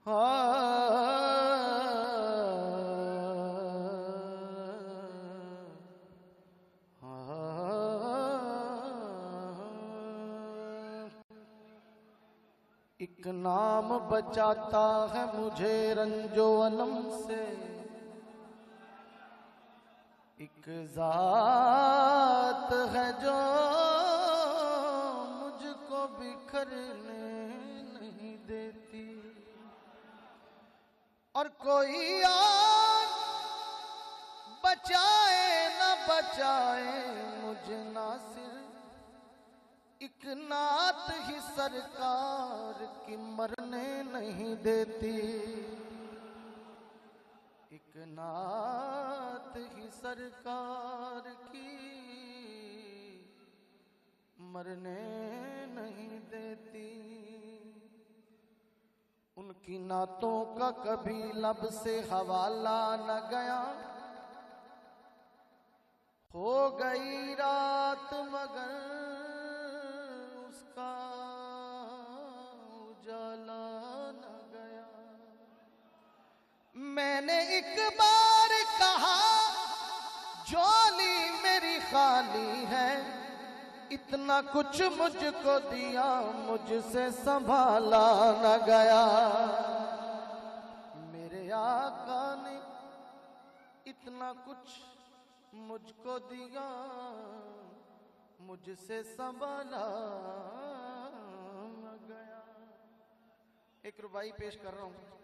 एक नाम बचाता है मुझे रंजो अलम से, एक जात है जो मुझको बिखरने नहीं देती, और कोई और बचाए न बचाए मुझे नासिर, एक नात ही सरकार की मरने नहीं देती, एक नात ही सरकार की मरने नहीं देती। उनकी नातों का कभी लब से हवाला न गया, हो गई रात मगर उसका उजाला न गया। मैंने एक बार कहा झोली मेरी खाली है, इतना कुछ मुझको दिया मुझसे संभाला न गया। मेरे आका ने इतना कुछ मुझको दिया मुझसे संभाला न गया। एक रुबाई पेश कर रहा हूं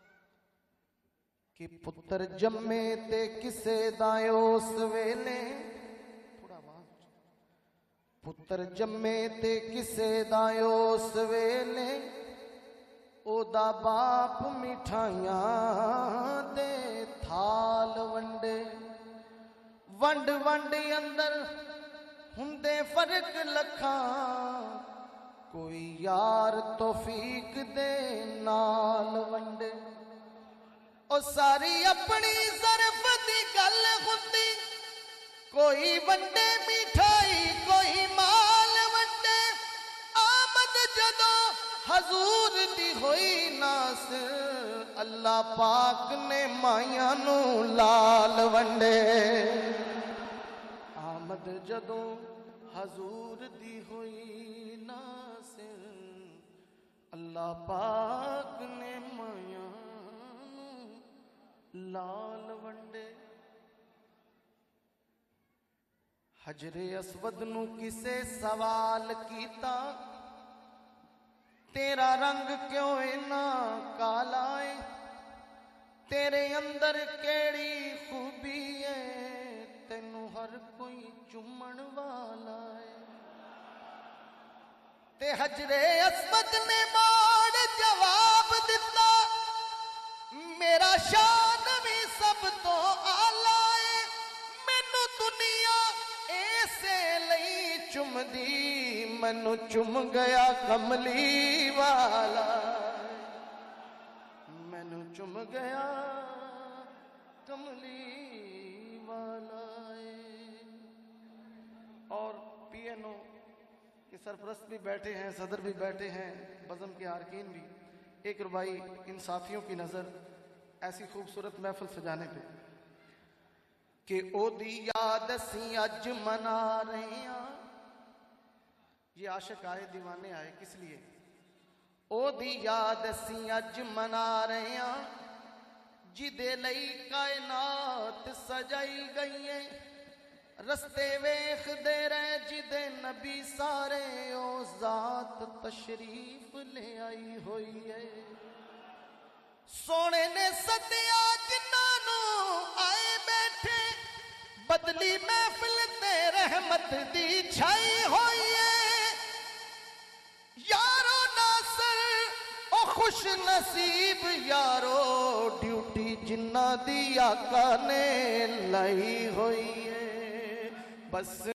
कि पुत्र जम्मे ते किसे दायो सवेले, थोड़ा आवाज, पुत्र जम्मे ते किसे दायो सवेले, ओदा बाप मिठाइयां दे थाल वंडे, वंड वंड अंदर हुंदे फर्क लखा, कोई यार तौफीक दे नाल वंडे। ओ सारी अपनी ज़रफ़ दी गल हुंदी, कोई वंडे मिठाई कोई माल वंडे। आमद जदों हजूर दी होई नासिर, अल्लाह पाक ने माया नू लाल वंडे। आमद जदों हजूर दी होई नासिर, अल्लाह पाक ने माया लाल वंडे। हजरे असवद नू किसे सवाल कीता, तेरा रंग क्यों इना काला है, तेरे अंदर केड़ी खूबी है, तेनू हर कोई चुमन वाला है। ते हजरे असवद ने माड़ जवाब दिता, मेरा शान भी सब तो आला है, मैनू दुनिया ऐसे लई चुमदी, मैनू चुम गया कमली वाला, मैनू चुम गया कमली वाला। और पीएनओ के सरपरस्त भी बैठे हैं, सदर भी बैठे हैं, बज़म के आरकीन भी। एक रुबाई इन साथियों की नजर ऐसी खूबसूरत महफिल सजाने पे कि ओदी याद असी अज मना रहे हैं। ये आशिक आए दीवाने आए किस लिए? ओदी याद असी अज मना रहे हैं, जिदे लई कायनात सजाई गई है। रस्ते वेखदे रह जिदे नबी सारे, ओ जात तशरीफ ले आई हुई है। सोने ने सदिया जिन्हां नू आए बैठे, बदली महफिल ते रहमत दी छाई हुई है। यारो नासर ओ खुश नसीब यारो, ड्यूटी जिन्ना दी आका ने लाई हुई है। बस